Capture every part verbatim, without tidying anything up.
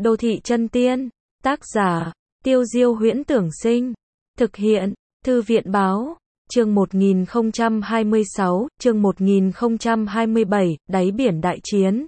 Đô thị chân tiên. Tác giả, Tiêu Diêu Huyễn Tưởng Sinh. Thực hiện, Thư viện Báo. Chương một nghìn không trăm hai mươi sáu, chương một nghìn không trăm hai mươi bảy, đáy biển đại chiến.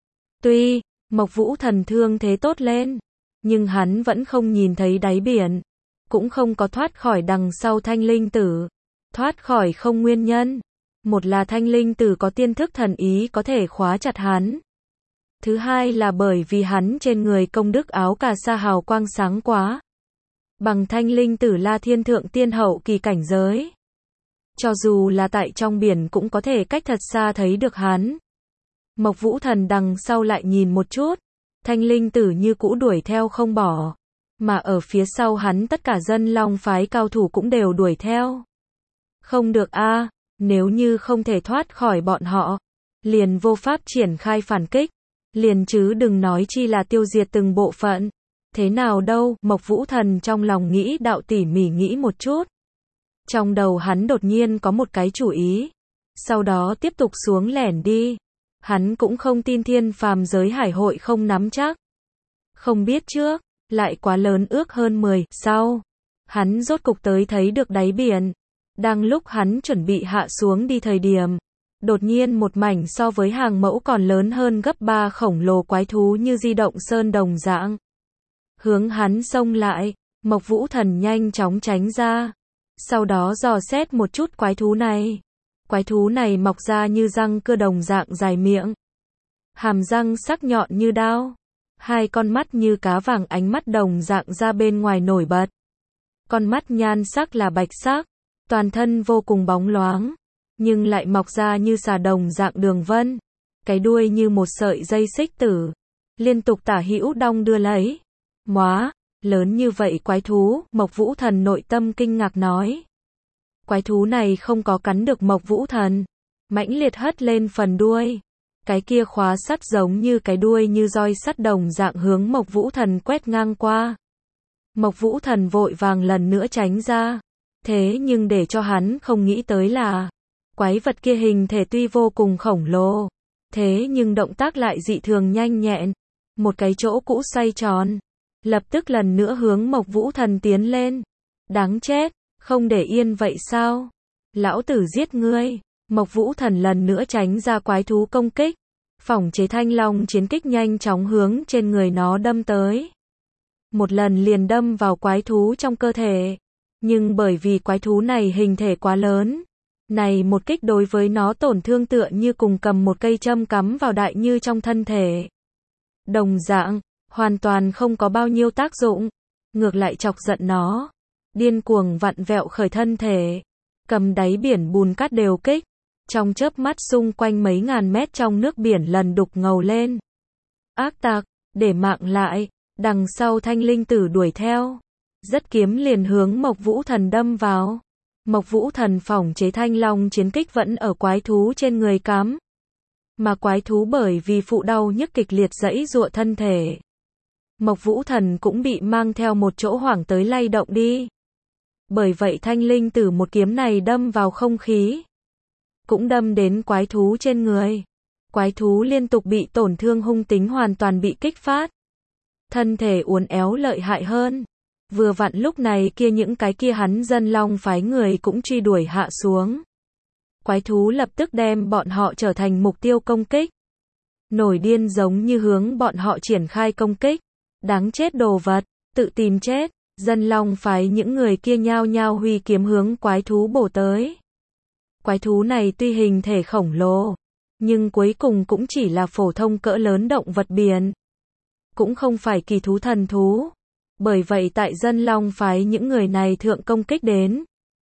Tuy, Mộc Vũ Thần thương thế tốt lên, nhưng hắn vẫn không nhìn thấy đáy biển. Cũng không có thoát khỏi đằng sau thanh linh tử. Thoát khỏi không nguyên nhân. Một là thanh linh tử có tiên thức thần ý có thể khóa chặt hắn. Thứ hai là bởi vì hắn trên người công đức áo cà sa hào quang sáng quá. Bằng thanh linh tử La Thiên Thượng Tiên hậu kỳ cảnh giới. Cho dù là tại trong biển cũng có thể cách thật xa thấy được hắn. Mộc Vũ Thần đằng sau lại nhìn một chút. Thanh linh tử như cũ đuổi theo không bỏ. Mà ở phía sau hắn tất cả dân Long phái cao thủ cũng đều đuổi theo. Không được a, nếu như không thể thoát khỏi bọn họ, liền vô pháp triển khai phản kích. Liền chứ đừng nói chi là tiêu diệt từng bộ phận. Thế nào đâu, Mộc Vũ Thần trong lòng nghĩ đạo tỉ mỉ nghĩ một chút. Trong đầu hắn đột nhiên có một cái chủ ý. Sau đó tiếp tục xuống lẻn đi. Hắn cũng không tin thiên phàm giới hải hội không nắm chắc. Không biết trước, lại quá lớn ước hơn mười, sau. Hắn rốt cục tới thấy được đáy biển. Đang lúc hắn chuẩn bị hạ xuống đi thời điểm. Đột nhiên một mảnh so với hàng mẫu còn lớn hơn gấp ba khổng lồ quái thú như di động sơn đồng dạng. Hướng hắn xông lại, Mộc Vũ Thần nhanh chóng tránh ra. Sau đó dò xét một chút quái thú này. Quái thú này mọc ra như răng cưa đồng dạng dài miệng. Hàm răng sắc nhọn như đao. Hai con mắt như cá vàng ánh mắt đồng dạng ra bên ngoài nổi bật. Con mắt nhan sắc là bạch sắc. Toàn thân vô cùng bóng loáng. Nhưng lại mọc ra như xà đồng dạng đường vân. Cái đuôi như một sợi dây xích tử. Liên tục tả hữu đong đưa lấy. Móa, lớn như vậy quái thú, Mộc Vũ Thần nội tâm kinh ngạc nói. Quái thú này không có cắn được Mộc Vũ Thần. Mãnh liệt hất lên phần đuôi. Cái kia khóa sắt giống như cái đuôi như roi sắt đồng dạng hướng Mộc Vũ Thần quét ngang qua. Mộc Vũ Thần vội vàng lần nữa tránh ra. Thế nhưng để cho hắn không nghĩ tới là quái vật kia hình thể tuy vô cùng khổng lồ, thế nhưng động tác lại dị thường nhanh nhẹn. Một cái chỗ cũ xoay tròn, lập tức lần nữa hướng Mộc Vũ Thần tiến lên. Đáng chết, không để yên vậy sao? Lão tử giết ngươi. Mộc Vũ Thần lần nữa tránh ra quái thú công kích. Phỏng chế thanh long chiến kích nhanh chóng hướng trên người nó đâm tới. Một lần liền đâm vào quái thú trong cơ thể. Nhưng bởi vì quái thú này hình thể quá lớn, này một kích đối với nó tổn thương tựa như cùng cầm một cây châm cắm vào đại như trong thân thể. Đồng dạng, hoàn toàn không có bao nhiêu tác dụng, ngược lại chọc giận nó. Điên cuồng vặn vẹo khởi thân thể, cầm đáy biển bùn cát đều kích. Trong chớp mắt xung quanh mấy ngàn mét trong nước biển lần đục ngầu lên. Ác tặc, để mạng lại, đằng sau thanh linh tử đuổi theo. Rất kiếm liền hướng Mộc Vũ Thần đâm vào. Mộc Vũ Thần phỏng chế thanh long chiến kích vẫn ở quái thú trên người cắm. Mà quái thú bởi vì phụ đau nhức kịch liệt giãy giụa thân thể. Mộc Vũ Thần cũng bị mang theo một chỗ hoảng tới lay động đi. Bởi vậy thanh linh tử một kiếm này đâm vào không khí. Cũng đâm đến quái thú trên người. Quái thú liên tục bị tổn thương hung tính hoàn toàn bị kích phát. Thân thể uốn éo lợi hại hơn. Vừa vặn lúc này kia những cái kia hắn dân Long phái người cũng truy đuổi hạ xuống. Quái thú lập tức đem bọn họ trở thành mục tiêu công kích. Nổi điên giống như hướng bọn họ triển khai công kích. Đáng chết đồ vật, tự tìm chết. Dân Long phái những người kia nhao nhao huy kiếm hướng quái thú bổ tới. Quái thú này tuy hình thể khổng lồ, nhưng cuối cùng cũng chỉ là phổ thông cỡ lớn động vật biển. Cũng không phải kỳ thú thần thú. Bởi vậy tại dân Long phái những người này thượng công kích đến.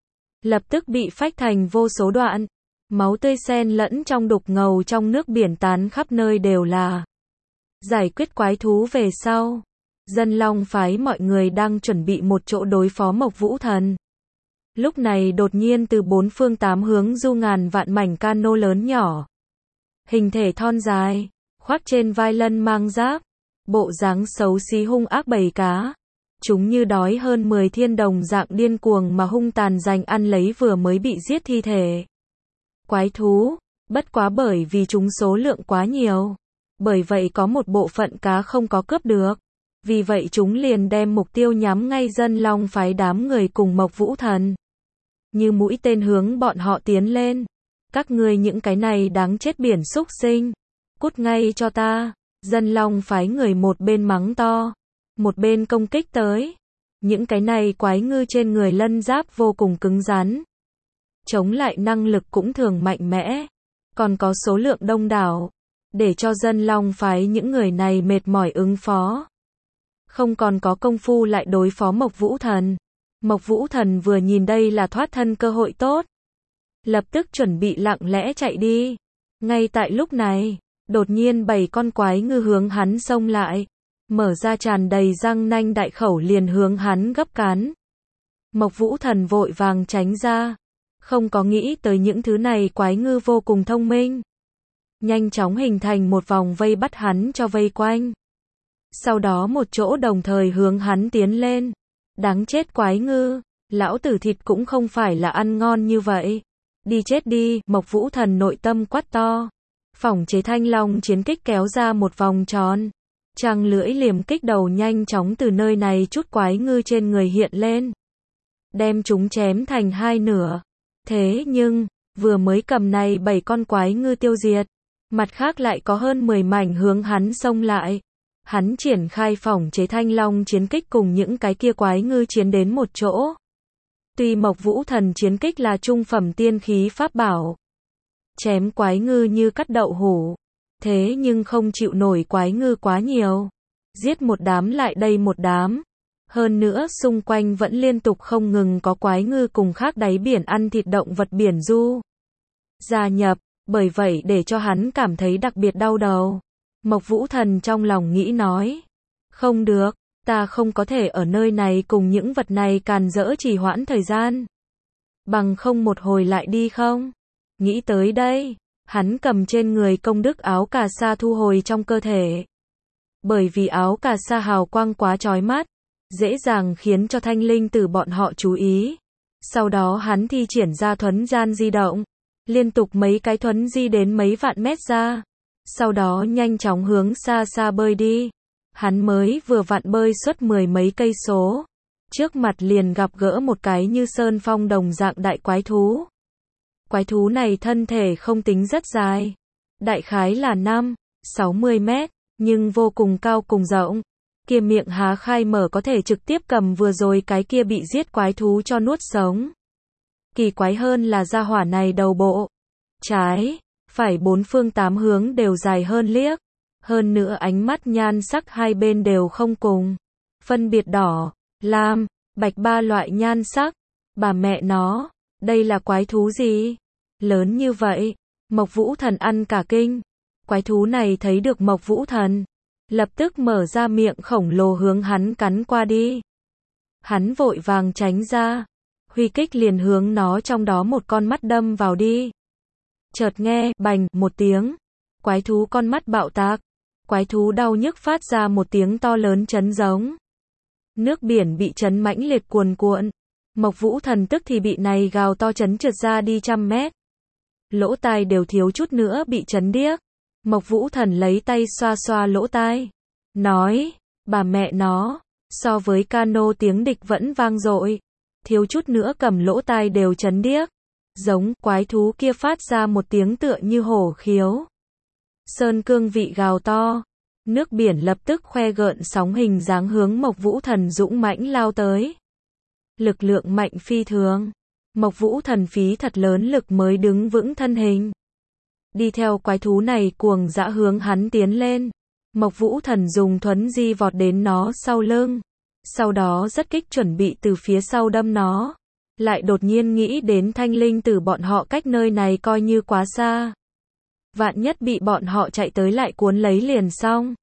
Lập tức bị phách thành vô số đoạn. Máu tươi xen lẫn trong đục ngầu trong nước biển tán khắp nơi đều là. Giải quyết quái thú về sau. Dân Long phái mọi người đang chuẩn bị một chỗ đối phó Mộc Vũ Thần. Lúc này đột nhiên từ bốn phương tám hướng du ngàn vạn mảnh cano lớn nhỏ. Hình thể thon dài, khoác trên vai lân mang giáp. Bộ dáng xấu xí hung ác bầy cá. Chúng như đói hơn mười thiên đồng dạng điên cuồng mà hung tàn giành ăn lấy vừa mới bị giết thi thể. Quái thú, bất quá bởi vì chúng số lượng quá nhiều. Bởi vậy có một bộ phận cá không có cướp được. Vì vậy chúng liền đem mục tiêu nhắm ngay Dân Long phái đám người cùng Mộc Vũ Thần. Như mũi tên hướng bọn họ tiến lên. Các ngươi những cái này đáng chết biển súc sinh. Cút ngay cho ta. Dân Long phái người một bên mắng to. Một bên công kích tới. Những cái này quái ngư trên người lân giáp vô cùng cứng rắn. Chống lại năng lực cũng thường mạnh mẽ. Còn có số lượng đông đảo. Để cho Dân Long phái những người này mệt mỏi ứng phó. Không còn có công phu lại đối phó Mộc Vũ Thần. Mộc Vũ Thần vừa nhìn đây là thoát thân cơ hội tốt. Lập tức chuẩn bị lặng lẽ chạy đi. Ngay tại lúc này, đột nhiên bảy con quái ngư hướng hắn xông lại. Mở ra tràn đầy răng nanh đại khẩu liền hướng hắn gấp cắn. Mộc Vũ Thần vội vàng tránh ra. Không có nghĩ tới những thứ này quái ngư vô cùng thông minh. Nhanh chóng hình thành một vòng vây bắt hắn cho vây quanh. Sau đó một chỗ đồng thời hướng hắn tiến lên. Đáng chết quái ngư, lão tử thịt cũng không phải là ăn ngon như vậy. Đi chết đi, Mộc Vũ Thần nội tâm quát to. Phỏng chế thanh long chiến kích kéo ra một vòng tròn. Trăng lưỡi liềm kích đầu nhanh chóng từ nơi này chút quái ngư trên người hiện lên. Đem chúng chém thành hai nửa. Thế nhưng, vừa mới cầm này bảy con quái ngư tiêu diệt. Mặt khác lại có hơn mười mảnh hướng hắn xông lại. Hắn triển khai phỏng chế thanh long chiến kích cùng những cái kia quái ngư chiến đến một chỗ. Tuy Mộc Vũ Thần chiến kích là trung phẩm tiên khí pháp bảo. Chém quái ngư như cắt đậu hũ. Thế nhưng không chịu nổi quái ngư quá nhiều. Giết một đám lại đây một đám. Hơn nữa xung quanh vẫn liên tục không ngừng có quái ngư cùng khác đáy biển ăn thịt động vật biển du. Gia nhập, bởi vậy để cho hắn cảm thấy đặc biệt đau đầu. Mộc Vũ Thần trong lòng nghĩ nói. Không được, ta không có thể ở nơi này cùng những vật này càn rỡ trì hoãn thời gian. Bằng không một hồi lại đi không? Nghĩ tới đây, hắn cầm trên người công đức áo cà sa thu hồi trong cơ thể. Bởi vì áo cà sa hào quang quá chói mắt, dễ dàng khiến cho thanh linh tử bọn họ chú ý. Sau đó hắn thi triển ra thuấn gian di động. Liên tục mấy cái thuấn di đến mấy vạn mét ra. Sau đó nhanh chóng hướng xa xa bơi đi. Hắn mới vừa vặn bơi suốt mười mấy cây số. Trước mặt liền gặp gỡ một cái như sơn phong đồng dạng đại quái thú. Quái thú này thân thể không tính rất dài. Đại khái là năm, sáu mươi mét, nhưng vô cùng cao cùng rộng. Kia miệng há khai mở có thể trực tiếp cầm vừa rồi cái kia bị giết quái thú cho nuốt sống. Kỳ quái hơn là gia hỏa này đầu bộ. Trái, phải bốn phương tám hướng đều dài hơn liếc. Hơn nữa ánh mắt nhan sắc hai bên đều không cùng. Phân biệt đỏ, lam, bạch ba loại nhan sắc. Bà mẹ nó, đây là quái thú gì? Lớn như vậy. Mộc Vũ Thần ăn cả kinh. Quái thú này thấy được Mộc Vũ Thần. Lập tức mở ra miệng khổng lồ hướng hắn cắn qua đi. Hắn vội vàng tránh ra. Huy kích liền hướng nó trong đó một con mắt đâm vào đi. Chợt nghe, bành, một tiếng. Quái thú con mắt bạo tạc. Quái thú đau nhức phát ra một tiếng to lớn chấn giống. Nước biển bị chấn mãnh liệt cuồn cuộn. Mộc Vũ Thần tức thì bị này gào to chấn trượt ra đi trăm mét. Lỗ tai đều thiếu chút nữa bị chấn điếc. Mộc Vũ Thần lấy tay xoa xoa lỗ tai. Nói, bà mẹ nó, so với cano tiếng địch vẫn vang dội. Thiếu chút nữa cầm lỗ tai đều chấn điếc. Giống quái thú kia phát ra một tiếng tựa như hổ khiếu. Sơn cương vị gào to. Nước biển lập tức khoe gợn sóng hình dáng hướng Mộc Vũ Thần dũng mãnh lao tới. Lực lượng mạnh phi thường. Mộc Vũ Thần phí thật lớn lực mới đứng vững thân hình. Đi theo quái thú này cuồng dã hướng hắn tiến lên. Mộc Vũ Thần dùng thuấn di vọt đến nó sau lưng. Sau đó rất kích chuẩn bị từ phía sau đâm nó. Lại đột nhiên nghĩ đến thanh linh tử bọn họ cách nơi này coi như quá xa. Vạn nhất bị bọn họ chạy tới lại cuốn lấy liền xong.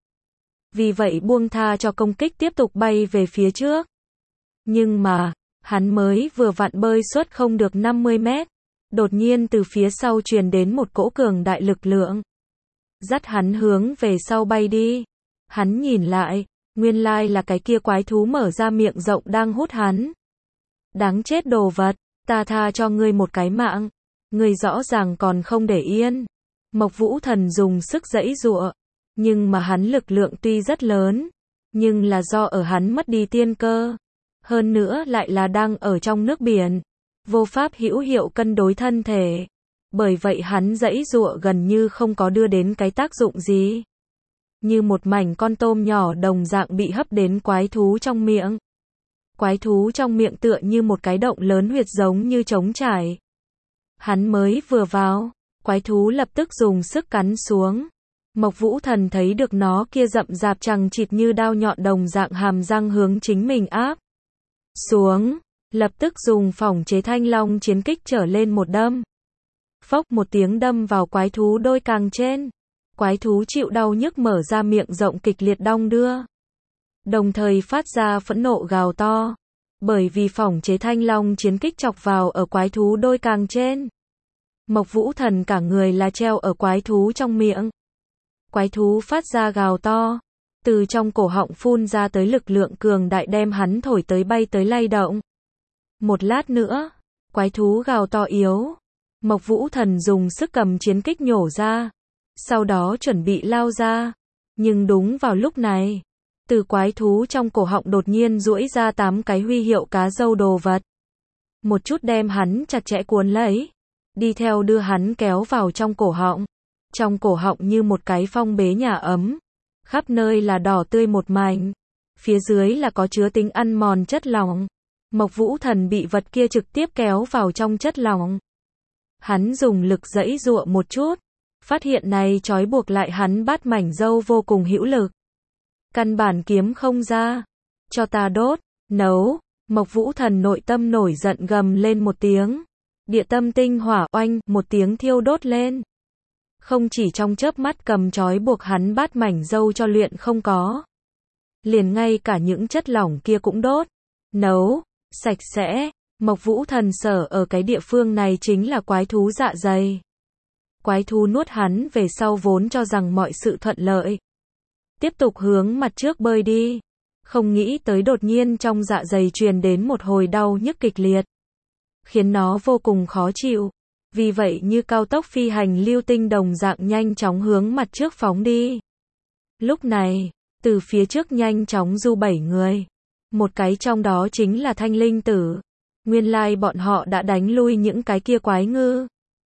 Vì vậy buông tha cho công kích tiếp tục bay về phía trước. Nhưng mà, hắn mới vừa vặn bơi suốt không được năm mươi mét. Đột nhiên từ phía sau truyền đến một cỗ cường đại lực lượng. Dắt hắn hướng về sau bay đi. Hắn nhìn lại, nguyên lai là cái kia quái thú mở ra miệng rộng đang hút hắn. Đáng chết đồ vật, ta tha cho ngươi một cái mạng. Ngươi rõ ràng còn không để yên. Mộc Vũ Thần dùng sức giãy giụa. Nhưng mà hắn lực lượng tuy rất lớn. Nhưng là do ở hắn mất đi tiên cơ. Hơn nữa lại là đang ở trong nước biển. Vô pháp hữu hiệu cân đối thân thể. Bởi vậy hắn giãy giụa gần như không có đưa đến cái tác dụng gì. Như một mảnh con tôm nhỏ đồng dạng bị hấp đến quái thú trong miệng. Quái thú trong miệng tựa như một cái động lớn huyệt giống như trống trải. Hắn mới vừa vào, quái thú lập tức dùng sức cắn xuống. Mộc Vũ Thần thấy được nó kia rậm rạp chằng chịt như đao nhọn đồng dạng hàm răng hướng chính mình áp xuống, lập tức dùng phỏng chế thanh long chiến kích trở lên một đâm. Phốc một tiếng đâm vào quái thú đôi càng trên. Quái thú chịu đau nhức mở ra miệng rộng kịch liệt đong đưa. Đồng thời phát ra phẫn nộ gào to. Bởi vì phỏng chế thanh long chiến kích chọc vào ở quái thú đôi càng trên. Mộc Vũ Thần cả người là treo ở quái thú trong miệng. Quái thú phát ra gào to. Từ trong cổ họng phun ra tới lực lượng cường đại đem hắn thổi tới bay tới lay động. Một lát nữa, quái thú gào to yếu. Mộc Vũ Thần dùng sức cầm chiến kích nhổ ra. Sau đó chuẩn bị lao ra. Nhưng đúng vào lúc này, từ quái thú trong cổ họng đột nhiên duỗi ra tám cái huy hiệu cá râu đồ vật. Một chút đem hắn chặt chẽ cuốn lấy. Đi theo đưa hắn kéo vào trong cổ họng. Trong cổ họng như một cái phong bế nhà ấm. Khắp nơi là đỏ tươi một mảnh. Phía dưới là có chứa tính ăn mòn chất lỏng. Mộc Vũ Thần bị vật kia trực tiếp kéo vào trong chất lỏng. Hắn dùng lực giãy giụa một chút. Phát hiện này trói buộc lại hắn bát mảnh râu vô cùng hữu lực. Căn bản kiếm không ra. Cho ta đốt, nấu. Mộc Vũ Thần nội tâm nổi giận gầm lên một tiếng. Địa tâm tinh hỏa oanh, một tiếng thiêu đốt lên. Không chỉ trong chớp mắt cầm trói buộc hắn bát mảnh râu cho luyện không có. Liền ngay cả những chất lỏng kia cũng đốt. Nấu, sạch sẽ. Mộc Vũ Thần sở ở cái địa phương này chính là quái thú dạ dày. Quái thú nuốt hắn về sau vốn cho rằng mọi sự thuận lợi. Tiếp tục hướng mặt trước bơi đi. Không nghĩ tới đột nhiên trong dạ dày truyền đến một hồi đau nhức kịch liệt. Khiến nó vô cùng khó chịu. Vì vậy như cao tốc phi hành lưu tinh đồng dạng nhanh chóng hướng mặt trước phóng đi. Lúc này, từ phía trước nhanh chóng du bảy người. Một cái trong đó chính là Thanh Linh Tử. Nguyên lai bọn họ đã đánh lui những cái kia quái ngư.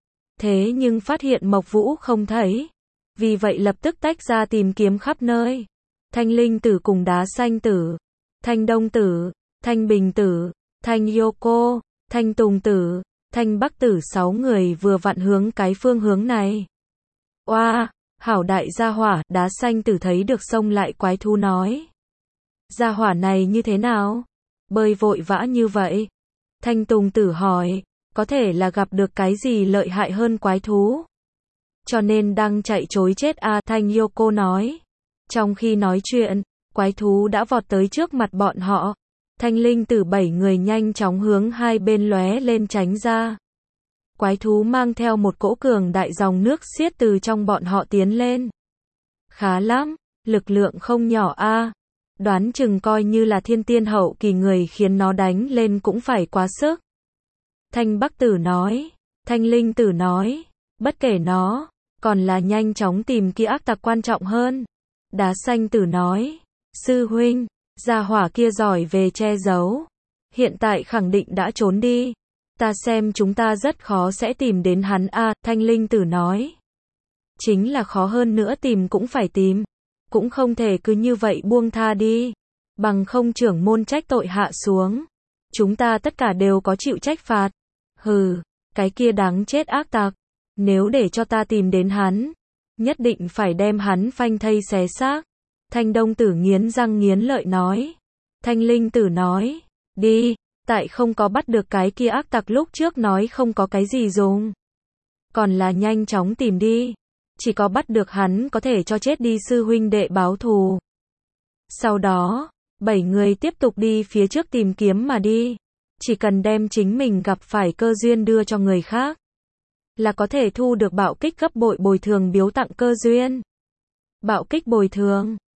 Thế nhưng phát hiện Mộc Vũ không thấy. Vì vậy lập tức tách ra tìm kiếm khắp nơi. Thanh Linh Tử cùng Đá Xanh Tử, Thanh Đông Tử, Thanh Bình Tử, Thanh Yoko, Thanh Tùng Tử, Thanh Bắc Tử sáu người vừa vặn hướng cái phương hướng này. Oa, wow, hảo đại gia hỏa, Đá Xanh Tử thấy được xông lại quái thú nói. Gia hỏa này như thế nào? Bơi vội vã như vậy. Thanh Tùng Tử hỏi, có thể là gặp được cái gì lợi hại hơn quái thú. Cho nên đang chạy trối chết à, Thanh Yoko nói. Trong khi nói chuyện, quái thú đã vọt tới trước mặt bọn họ. Thanh Linh Tử bảy người nhanh chóng hướng hai bên lóe lên tránh ra. Quái thú mang theo một cỗ cường đại dòng nước xiết từ trong bọn họ tiến lên. Khá lắm, lực lượng không nhỏ a. À. Đoán chừng coi như là thiên tiên hậu kỳ người khiến nó đánh lên cũng phải quá sức. Thanh Bắc Tử nói, Thanh Linh Tử nói, bất kể nó, còn là nhanh chóng tìm kia ác tặc quan trọng hơn. Đá Xanh Tử nói, sư huynh, gia hỏa kia giỏi về che giấu. Hiện tại khẳng định đã trốn đi. Ta xem chúng ta rất khó sẽ tìm đến hắn a. À, Thanh Linh Tử nói. Chính là khó hơn nữa tìm cũng phải tìm. Cũng không thể cứ như vậy buông tha đi. Bằng không trưởng môn trách tội hạ xuống. Chúng ta tất cả đều có chịu trách phạt. Hừ, cái kia đáng chết ác tặc. Nếu để cho ta tìm đến hắn, nhất định phải đem hắn phanh thây xé xác. Thanh Đông Tử nghiến răng nghiến lợi nói. Thanh Linh Tử nói, đi, tại không có bắt được cái kia ác tặc lúc trước nói không có cái gì dùng. Còn là nhanh chóng tìm đi. Chỉ có bắt được hắn có thể cho chết đi sư huynh đệ báo thù. Sau đó, bảy người tiếp tục đi phía trước tìm kiếm mà đi. Chỉ cần đem chính mình gặp phải cơ duyên đưa cho người khác, là có thể thu được bạo kích gấp bội bồi thường biếu tặng cơ duyên. Bạo kích bồi thường